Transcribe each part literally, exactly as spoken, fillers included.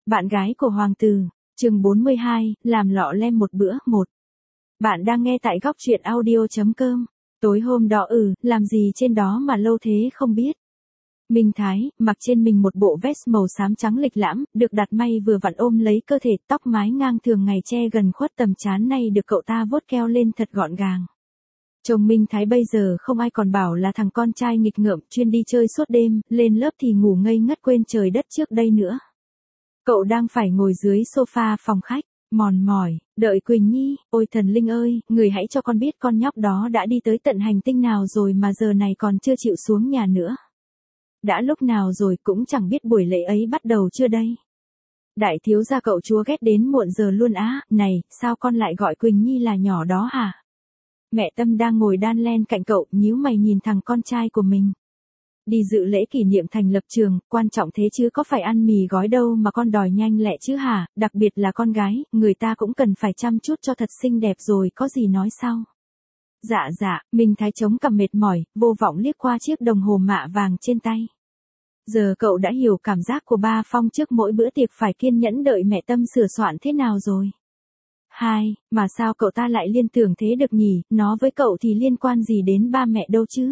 Bạn gái của hoàng tử, chương bốn mươi hai, làm lọ lem một bữa, một. Bạn đang nghe tại góc truyện audio chấm com. Tối hôm đó ừ, làm gì trên đó mà lâu thế không biết. Minh Thái, mặc trên mình một bộ vest màu xám trắng lịch lãm, được đặt may vừa vặn ôm lấy cơ thể, tóc mái ngang thường ngày che gần khuất tầm trán nay được cậu ta vuốt keo lên thật gọn gàng. Chồng Minh Thái bây giờ không ai còn bảo là thằng con trai nghịch ngợm chuyên đi chơi suốt đêm, lên lớp thì ngủ ngây ngất quên trời đất trước đây nữa. Cậu đang phải ngồi dưới sofa phòng khách, mòn mỏi, đợi Quỳnh Nhi. Ôi thần linh ơi, người hãy cho con biết con nhóc đó đã đi tới tận hành tinh nào rồi mà giờ này còn chưa chịu xuống nhà nữa. Đã lúc nào rồi cũng chẳng biết buổi lễ ấy bắt đầu chưa đây. Đại thiếu gia cậu chúa ghét đến muộn giờ luôn á. Này, sao con lại gọi Quỳnh Nhi là nhỏ đó hả? Mẹ Tâm đang ngồi đan len cạnh cậu, nhíu mày nhìn thằng con trai của mình. Đi dự lễ kỷ niệm thành lập trường, quan trọng thế chứ có phải ăn mì gói đâu mà con đòi nhanh lẹ chứ hả, đặc biệt là con gái, người ta cũng cần phải chăm chút cho thật xinh đẹp rồi có gì nói sau. Dạ dạ, Minh Thái chống cằm mệt mỏi, vô vọng liếc qua chiếc đồng hồ mạ vàng trên tay. Giờ cậu đã hiểu cảm giác của ba Phong trước mỗi bữa tiệc phải kiên nhẫn đợi mẹ Tâm sửa soạn thế nào rồi. Hai, mà sao cậu ta lại liên tưởng thế được nhỉ, nó với cậu thì liên quan gì đến ba mẹ đâu chứ.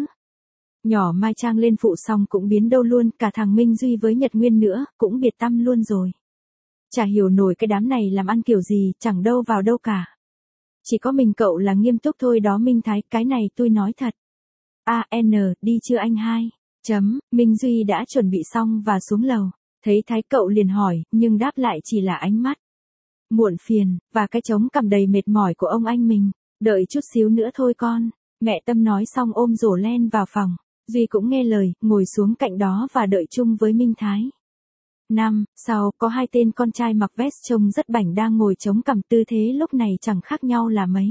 Nhỏ Mai Trang lên phụ xong cũng biến đâu luôn, cả thằng Minh Duy với Nhật Nguyên nữa, cũng biệt tâm luôn rồi. Chả hiểu nổi cái đám này làm ăn kiểu gì, chẳng đâu vào đâu cả. Chỉ có mình cậu là nghiêm túc thôi đó Minh Thái, cái này tôi nói thật. A N, đi chưa anh hai? Chấm, Minh Duy đã chuẩn bị xong và xuống lầu. Thấy Thái cậu liền hỏi, nhưng đáp lại chỉ là ánh mắt muộn phiền, và cái trống cằm đầy mệt mỏi của ông anh mình. Đợi chút xíu nữa thôi con. Mẹ Tâm nói xong ôm rổ len vào phòng. Duy cũng nghe lời, ngồi xuống cạnh đó và đợi chung với Minh Thái. Năm, sau, có hai tên con trai mặc vest trông rất bảnh đang ngồi chống cằm, tư thế lúc này chẳng khác nhau là mấy.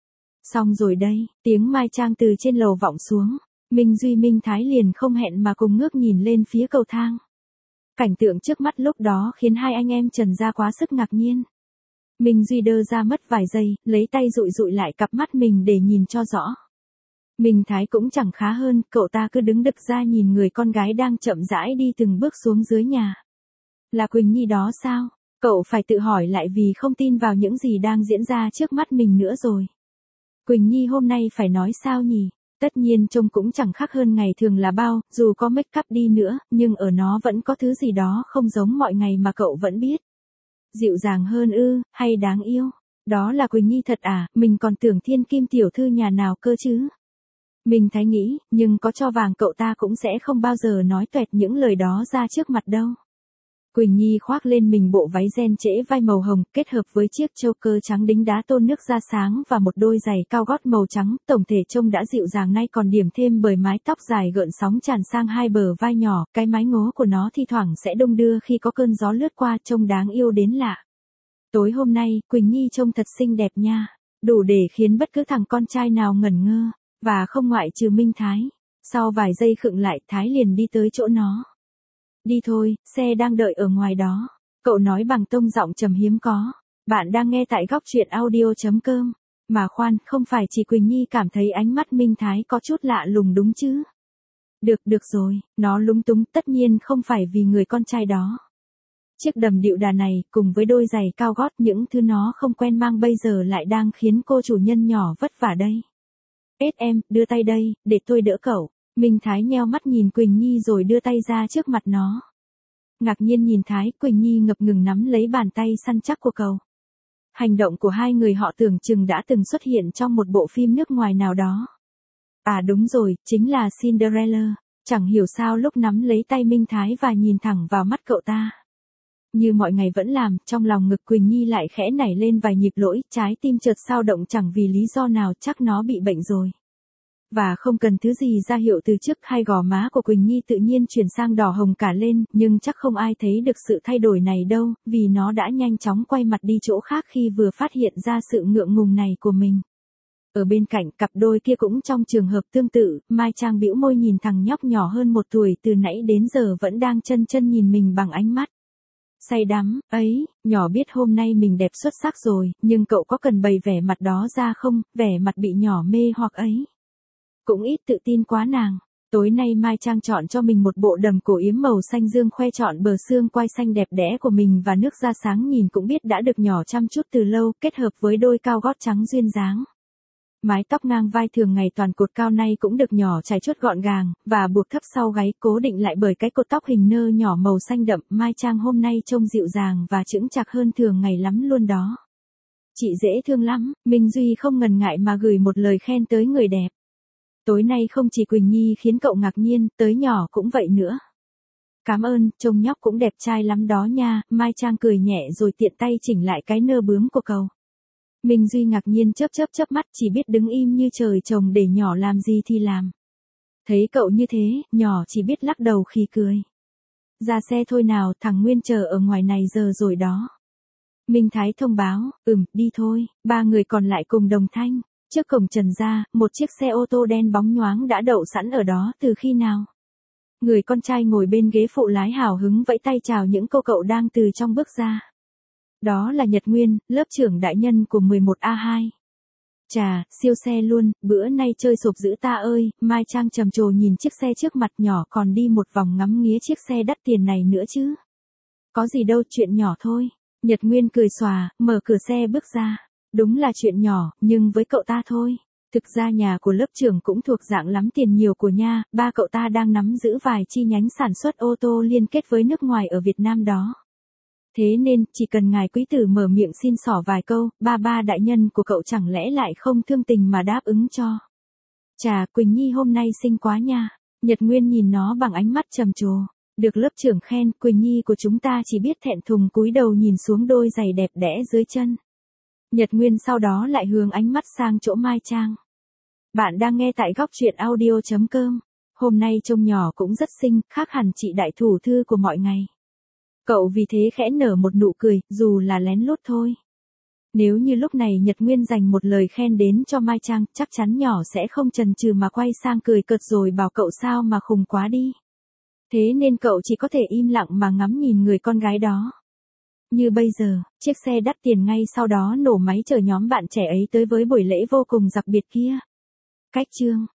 Xong rồi đây, tiếng Mai Trang từ trên lầu vọng xuống. Minh Duy Minh Thái liền không hẹn mà cùng ngước nhìn lên phía cầu thang. Cảnh tượng trước mắt lúc đó khiến hai anh em Trần gia quá sức ngạc nhiên. Minh Duy đơ ra mất vài giây, lấy tay dụi dụi lại cặp mắt mình để nhìn cho rõ. Minh Thái cũng chẳng khá hơn, cậu ta cứ đứng đực ra nhìn người con gái đang chậm rãi đi từng bước xuống dưới nhà. Là Quỳnh Nhi đó sao? Cậu phải tự hỏi lại vì không tin vào những gì đang diễn ra trước mắt mình nữa rồi. Quỳnh Nhi hôm nay phải nói sao nhỉ? Tất nhiên trông cũng chẳng khác hơn ngày thường là bao, dù có make up đi nữa, nhưng ở nó vẫn có thứ gì đó không giống mọi ngày mà cậu vẫn biết. Dịu dàng hơn ư, hay đáng yêu? Đó là Quỳnh Nhi thật à, mình còn tưởng thiên kim tiểu thư nhà nào cơ chứ? Mình thấy nghĩ, nhưng có cho vàng cậu ta cũng sẽ không bao giờ nói toẹt những lời đó ra trước mặt đâu. Quỳnh Nhi khoác lên mình bộ váy ren trễ vai màu hồng, kết hợp với chiếc choker trắng đính đá tôn nước da sáng và một đôi giày cao gót màu trắng, tổng thể trông đã dịu dàng nay còn điểm thêm bởi mái tóc dài gợn sóng tràn sang hai bờ vai nhỏ, cái mái ngố của nó thi thoảng sẽ đung đưa khi có cơn gió lướt qua, trông đáng yêu đến lạ. Tối hôm nay, Quỳnh Nhi trông thật xinh đẹp nha, đủ để khiến bất cứ thằng con trai nào ngẩn ngơ. Và không ngoại trừ Minh Thái. Sau vài giây khựng lại, Thái liền đi tới chỗ nó. Đi thôi, xe đang đợi ở ngoài đó. Cậu nói bằng tông giọng trầm hiếm có. Bạn đang nghe tại góc truyện audio chấm com. Mà khoan, không phải chỉ Quỳnh Nhi cảm thấy ánh mắt Minh Thái có chút lạ lùng đúng chứ? Được, được rồi, nó lúng túng, tất nhiên không phải vì người con trai đó. Chiếc đầm điệu đà này, cùng với đôi giày cao gót, những thứ nó không quen mang bây giờ lại đang khiến cô chủ nhân nhỏ vất vả đây. Ết em, đưa tay đây, để tôi đỡ cậu. Minh Thái nheo mắt nhìn Quỳnh Nhi rồi đưa tay ra trước mặt nó. Ngạc nhiên nhìn Thái, Quỳnh Nhi ngập ngừng nắm lấy bàn tay săn chắc của cậu. Hành động của hai người họ tưởng chừng đã từng xuất hiện trong một bộ phim nước ngoài nào đó. À đúng rồi, chính là Cinderella. Chẳng hiểu sao lúc nắm lấy tay Minh Thái và nhìn thẳng vào mắt cậu ta. Như mọi ngày vẫn làm, trong lòng ngực Quỳnh Nhi lại khẽ nảy lên vài nhịp lỗi, trái tim chợt dao động chẳng vì lý do nào, chắc nó bị bệnh rồi. Và không cần thứ gì ra hiệu từ trước, hai gò má của Quỳnh Nhi tự nhiên chuyển sang đỏ hồng cả lên, nhưng chắc không ai thấy được sự thay đổi này đâu, vì nó đã nhanh chóng quay mặt đi chỗ khác khi vừa phát hiện ra sự ngượng ngùng này của mình. Ở bên cạnh, cặp đôi kia cũng trong trường hợp tương tự, Mai Trang bĩu môi nhìn thằng nhóc nhỏ hơn một tuổi từ nãy đến giờ vẫn đang chân chân nhìn mình bằng ánh mắt say đắm. Ấy, nhỏ biết hôm nay mình đẹp xuất sắc rồi, nhưng cậu có cần bày vẻ mặt đó ra không, vẻ mặt bị nhỏ mê hoặc ấy. Cũng ít tự tin quá nàng. Tối nay Mai Trang chọn cho mình một bộ đầm cổ yếm màu xanh dương khoe trọn bờ xương quai xanh đẹp đẽ của mình và nước da sáng nhìn cũng biết đã được nhỏ chăm chút từ lâu, kết hợp với đôi cao gót trắng duyên dáng. Mái tóc ngang vai thường ngày toàn cột cao nay cũng được nhỏ chải chuốt gọn gàng, và buộc thấp sau gáy cố định lại bởi cái cột tóc hình nơ nhỏ màu xanh đậm. Mai Trang hôm nay trông dịu dàng và chững chạc hơn thường ngày lắm luôn đó. Chị dễ thương lắm, Minh Duy không ngần ngại mà gửi một lời khen tới người đẹp. Tối nay không chỉ Quỳnh Nhi khiến cậu ngạc nhiên, tới nhỏ cũng vậy nữa. Cảm ơn, trông nhóc cũng đẹp trai lắm đó nha. Mai Trang cười nhẹ rồi tiện tay chỉnh lại cái nơ bướm của cậu. Minh Duy ngạc nhiên chớp chớp chớp mắt, chỉ biết đứng im như trời trồng để nhỏ làm gì thì làm. Thấy cậu như thế, nhỏ chỉ biết lắc đầu khi cười. Ra xe thôi nào, thằng Nguyên chờ ở ngoài này giờ rồi đó. Minh Thái thông báo, ừm, đi thôi. Ba người còn lại cùng đồng thanh. Trước cổng Trần gia, một chiếc xe ô tô đen bóng nhoáng đã đậu sẵn ở đó từ khi nào. Người con trai ngồi bên ghế phụ lái hào hứng vẫy tay chào những cô cậu đang từ trong bước ra. Đó là Nhật Nguyên, lớp trưởng đại nhân của mười một A hai. Chà, siêu xe luôn, bữa nay chơi sộp dữ ta ơi. Mai Trang trầm trồ nhìn chiếc xe trước mặt, nhỏ còn đi một vòng ngắm nghía chiếc xe đắt tiền này nữa chứ. Có gì đâu, chuyện nhỏ thôi. Nhật Nguyên cười xòa, mở cửa xe bước ra. Đúng là chuyện nhỏ, nhưng với cậu ta thôi. Thực ra nhà của lớp trưởng cũng thuộc dạng lắm tiền nhiều của nha, ba cậu ta đang nắm giữ vài chi nhánh sản xuất ô tô liên kết với nước ngoài ở Việt Nam đó. Thế nên, chỉ cần ngài quý tử mở miệng xin xỏ vài câu, ba ba đại nhân của cậu chẳng lẽ lại không thương tình mà đáp ứng cho. Chà, Quỳnh Nhi hôm nay xinh quá nha. Nhật Nguyên nhìn nó bằng ánh mắt trầm trồ. Được lớp trưởng khen, Quỳnh Nhi của chúng ta chỉ biết thẹn thùng cúi đầu nhìn xuống đôi giày đẹp đẽ dưới chân. Nhật Nguyên sau đó lại hướng ánh mắt sang chỗ Mai Trang. Bạn đang nghe tại góc truyện audio chấm com. Hôm nay trông nhỏ cũng rất xinh, khác hẳn chị đại thủ thư của mọi ngày. Cậu vì thế khẽ nở một nụ cười, dù là lén lút thôi. Nếu như lúc này Nhật Nguyên dành một lời khen đến cho Mai Trang, chắc chắn nhỏ sẽ không chần chừ mà quay sang cười cợt rồi bảo cậu sao mà khùng quá đi. Thế nên cậu chỉ có thể im lặng mà ngắm nhìn người con gái đó. Như bây giờ, chiếc xe đắt tiền ngay sau đó nổ máy chở nhóm bạn trẻ ấy tới với buổi lễ vô cùng đặc biệt kia. Cách chương